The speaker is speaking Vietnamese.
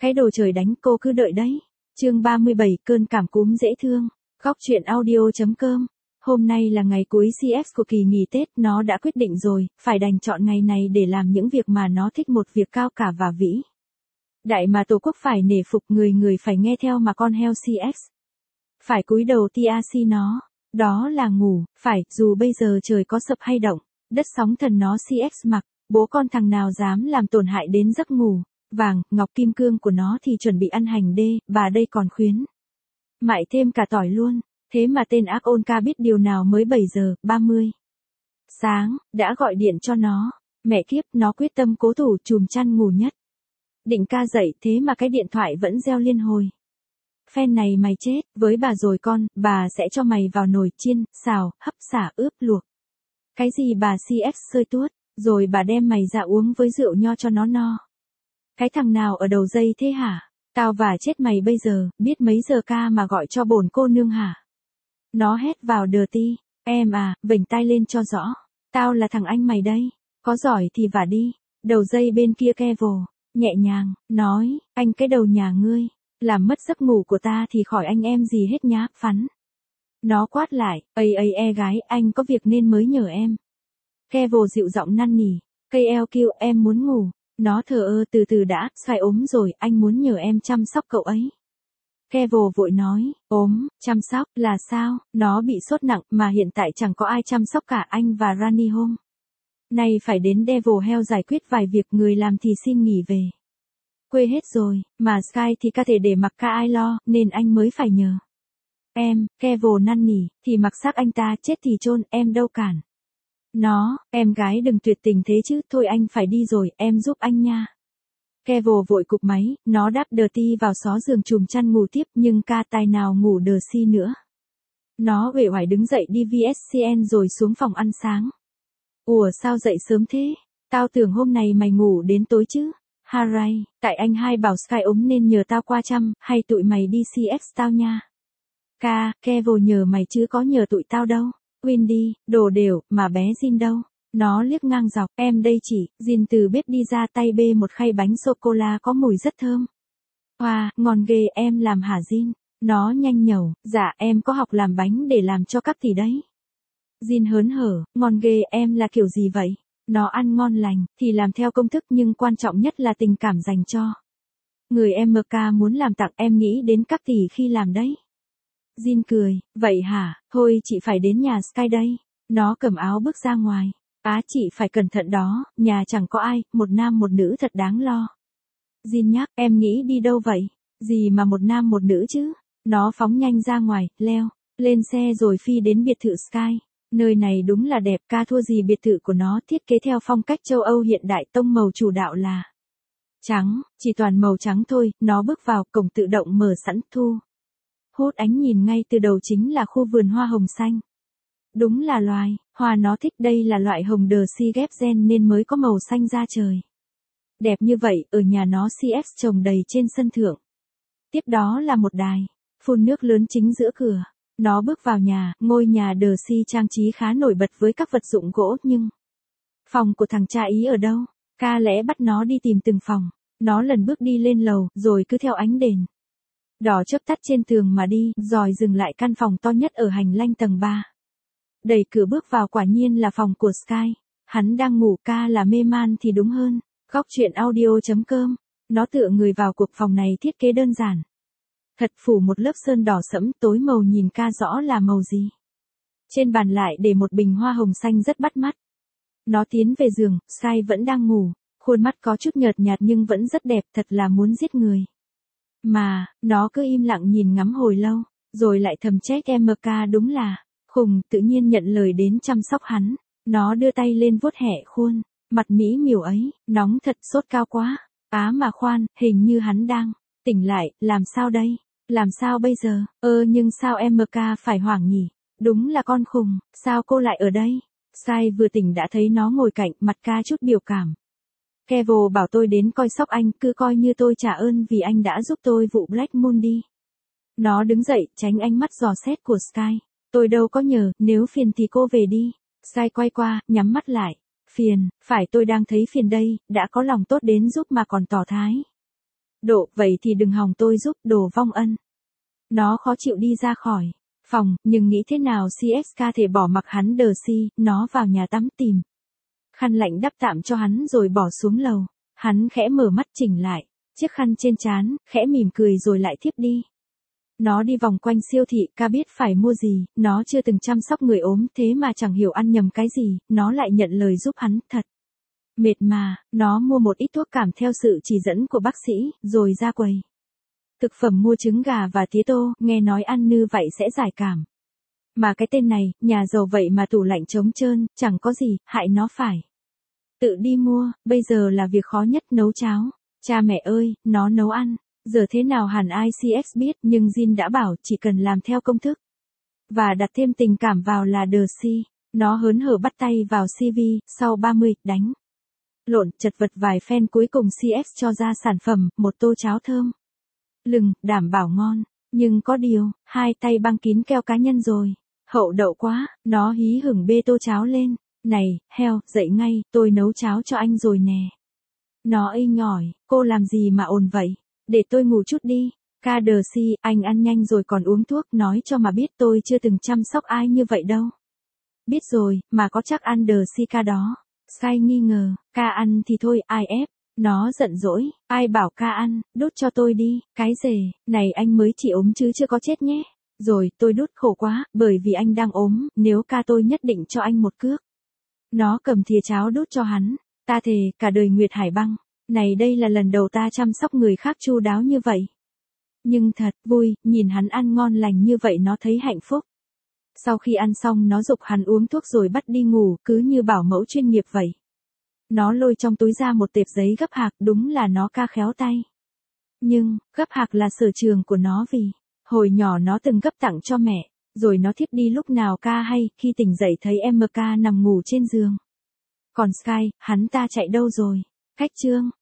Cái đồ trời đánh, cô cứ đợi đấy. Chương 37, cơn cảm cúm dễ thương. Góc truyện audio.com. Hôm nay là ngày cuối CX của kỳ nghỉ Tết, nó đã quyết định rồi, phải đành chọn ngày này để làm những việc mà nó thích, một việc cao cả và vĩ đại mà Tổ quốc phải nể phục, người người phải nghe theo mà con heo CX phải cúi đầu TRC nó. Đó là ngủ, phải, dù bây giờ trời có sập hay động, đất sóng thần nó CX mặc, bố con thằng nào dám làm tổn hại đến giấc ngủ vàng, ngọc kim cương của nó thì chuẩn bị ăn hành đê, bà đây còn khuyến mại thêm cả tỏi luôn. Thế mà tên ác ôn ca biết điều nào mới 7 giờ 30 sáng, đã gọi điện cho nó. Mẹ kiếp, nó quyết tâm cố thủ chùm chăn ngủ nhất. Định ca dậy, thế mà cái điện thoại vẫn reo liên hồi. Phen này mày chết, với bà rồi con, bà sẽ cho mày vào nồi chiên, xào, hấp xả, ướp luộc. Cái gì bà CX sơi tuốt, rồi bà đem mày ra uống với rượu nho cho nó no. Cái thằng nào ở đầu dây thế hả? Tao và chết mày bây giờ, biết mấy giờ ca mà gọi cho bổn cô nương hả? Nó hét vào đờ ti, em à, vểnh tai lên cho rõ. Tao là thằng anh mày đây, có giỏi thì vả đi. Đầu dây bên kia Kevo, nhẹ nhàng, nói, anh cái đầu nhà ngươi, làm mất giấc ngủ của ta thì khỏi anh em gì hết nhá, phắn. Nó quát lại, gái, anh có việc nên mới nhờ em. Kevo dịu giọng năn nỉ, cây eo kêu em muốn ngủ. Nó thờ ơ, từ từ đã, Sky ốm rồi, anh muốn nhờ em chăm sóc cậu ấy. Kevo vội nói, ốm, chăm sóc, là sao? Nó bị sốt nặng, mà hiện tại chẳng có ai chăm sóc cả, anh và Rani hôm nay phải đến Devil Hell giải quyết vài việc, người làm thì xin nghỉ về quê hết rồi, mà Sky thì ca thể để mặc ca ai lo, nên anh mới phải nhờ em. Kevo năn nỉ, thì mặc xác anh ta, chết thì chôn, em đâu cản nó. Em gái đừng tuyệt tình thế chứ, thôi anh phải đi rồi, em giúp anh nha. Kevo vội cụp máy, nó đáp đờ ti vào xó giường chùm chăn ngủ tiếp, nhưng ca tài nào ngủ đờ si nữa. Nó uể oải đứng dậy đi VSCN rồi xuống phòng ăn sáng. Ủa sao dậy sớm thế? Tao tưởng hôm nay mày ngủ đến tối chứ. Haray, tại anh hai bảo Sky ốm nên nhờ tao qua chăm, hay tụi mày đi CX tao nha. Kevo nhờ mày chứ có nhờ tụi tao đâu. Windy, đồ đều, mà bé Jin đâu? Nó liếc ngang dọc, em đây chị. Jin từ bếp đi ra, tay bê một khay bánh sô-cô-la có mùi rất thơm. Wow, ngon ghê, em làm hả Jin? Nó nhanh nhẩu, dạ em có học làm bánh để làm cho các tỷ đấy. Jin hớn hở, ngon ghê, em là kiểu gì vậy? Nó ăn ngon lành, thì làm theo công thức, nhưng quan trọng nhất là tình cảm dành cho người em MK muốn làm tặng, em nghĩ đến các tỷ khi làm đấy. Jin cười, vậy hả, thôi chị phải đến nhà Sky đây. Nó cầm áo bước ra ngoài. Chị phải cẩn thận đó, nhà chẳng có ai, một nam một nữ thật đáng lo. Jin nhắc, em nghĩ đi đâu vậy? Gì mà một nam một nữ chứ? Nó phóng nhanh ra ngoài, leo lên xe rồi phi đến biệt thự Sky. Nơi này đúng là đẹp, ca thua gì biệt thự của nó, thiết kế theo phong cách châu Âu hiện đại, tông màu chủ đạo là trắng, chỉ toàn màu trắng thôi. Nó bước vào, cổng tự động mở sẵn, thu hút ánh nhìn ngay từ đầu chính là khu vườn hoa hồng xanh. Đúng là loài hoa nó thích, đây là loại hồng đờ si ghép gen nên mới có màu xanh da trời đẹp như vậy. Ở nhà nó CX trồng đầy trên sân thượng. Tiếp đó là một đài phun nước lớn chính giữa cửa. Nó bước vào nhà, ngôi nhà đờ si trang trí khá nổi bật với các vật dụng gỗ, nhưng phòng của thằng cha Ý ở đâu? Ca lẽ bắt nó đi tìm từng phòng. Nó lần bước đi lên lầu, rồi cứ theo ánh đèn đỏ chớp tắt trên tường mà đi, rồi dừng lại căn phòng to nhất ở hành lang tầng 3. Đẩy cửa bước vào, quả nhiên là phòng của Sky. Hắn đang ngủ, ca là mê man thì đúng hơn. Góc truyện audio.com. Nó tựa người vào cuộc phòng này, thiết kế đơn giản thật, phủ một lớp sơn đỏ sẫm, tối màu, nhìn ca rõ là màu gì. Trên bàn lại để một bình hoa hồng xanh rất bắt mắt. Nó tiến về giường, Sky vẫn đang ngủ, khuôn mắt có chút nhợt nhạt nhưng vẫn rất đẹp, thật là muốn giết người. Mà, nó cứ im lặng nhìn ngắm hồi lâu, rồi lại thầm trách MK đúng là khùng, tự nhiên nhận lời đến chăm sóc hắn. Nó đưa tay lên vuốt hẹ khuôn mặt mỹ miều ấy, nóng thật, sốt cao quá. Mà khoan, hình như hắn đang tỉnh lại, làm sao đây? Làm sao bây giờ? Nhưng sao MK phải hoảng nhỉ? Đúng là con khùng, sao cô lại ở đây? Sky vừa tỉnh đã thấy nó ngồi cạnh, mặt ca chút biểu cảm. Kevo bảo tôi đến coi sóc anh, cứ coi như tôi trả ơn vì anh đã giúp tôi vụ Black Moon đi. Nó đứng dậy, tránh ánh mắt dò xét của Sky. Tôi đâu có nhờ, nếu phiền thì cô về đi. Sky quay qua, nhắm mắt lại. Phiền, phải, tôi đang thấy phiền đây, đã có lòng tốt đến giúp mà còn tỏ thái Độ, vậy thì đừng hòng tôi giúp, đồ vong ân. Nó khó chịu đi ra khỏi phòng, nhưng nghĩ thế nào CSK thể bỏ mặc hắn đờ si, nó vào nhà tắm tìm khăn lạnh đắp tạm cho hắn rồi bỏ xuống lầu. Hắn khẽ mở mắt chỉnh lại chiếc khăn trên trán, khẽ mỉm cười rồi lại thiếp đi. Nó đi vòng quanh siêu thị, ca biết phải mua gì, nó chưa từng chăm sóc người ốm thế mà chẳng hiểu ăn nhầm cái gì, nó lại nhận lời giúp hắn, thật mệt mà, nó mua một ít thuốc cảm theo sự chỉ dẫn của bác sĩ, rồi ra quầy thực phẩm mua trứng gà và tía tô, nghe nói ăn như vậy sẽ giải cảm. Mà cái tên này, nhà giàu vậy mà tủ lạnh trống trơn, chẳng có gì, hại nó phải tự đi mua, bây giờ là việc khó nhất nấu cháo. Cha mẹ ơi, nó nấu ăn, giờ thế nào hẳn ai CX biết, nhưng Jin đã bảo chỉ cần làm theo công thức và đặt thêm tình cảm vào là đờ si. Nó hớn hở bắt tay vào CV, sau 30, đánh lộn, chật vật vài phen cuối cùng CX cho ra sản phẩm, một tô cháo thơm lừng, đảm bảo ngon. Nhưng có điều, hai tay băng kín keo cá nhân rồi. Hậu đậu quá, nó hí hửng bê tô cháo lên. Này, heo, dậy ngay, tôi nấu cháo cho anh rồi nè. Nó ây nhỏi, cô làm gì mà ồn vậy? Để tôi ngủ chút đi. Ca đờ si, anh ăn nhanh rồi còn uống thuốc, nói cho mà biết tôi chưa từng chăm sóc ai như vậy đâu. Biết rồi, mà có chắc ăn đờ si ca đó. Sky nghi ngờ, ca ăn thì thôi, ai ép. Nó giận dỗi, ai bảo ca ăn, đút cho tôi đi, cái rể, này anh mới chỉ ốm chứ chưa có chết nhé. Rồi, tôi đút khổ quá, bởi vì anh đang ốm, nếu ca tôi nhất định cho anh một cước. Nó cầm thìa cháo đút cho hắn, ta thề, cả đời Nguyệt Hải Băng, này đây là lần đầu ta chăm sóc người khác chu đáo như vậy. Nhưng thật vui, nhìn hắn ăn ngon lành như vậy nó thấy hạnh phúc. Sau khi ăn xong nó giục hắn uống thuốc rồi bắt đi ngủ, cứ như bảo mẫu chuyên nghiệp vậy. Nó lôi trong túi ra một tệp giấy gấp hạc, đúng là nó ca khéo tay. Nhưng, gấp hạc là sở trường của nó vì, hồi nhỏ nó từng gấp tặng cho mẹ, rồi nó thiếp đi lúc nào ca hay, khi tỉnh dậy thấy MK nằm ngủ trên giường. Còn Sky, hắn ta chạy đâu rồi? Cách chương.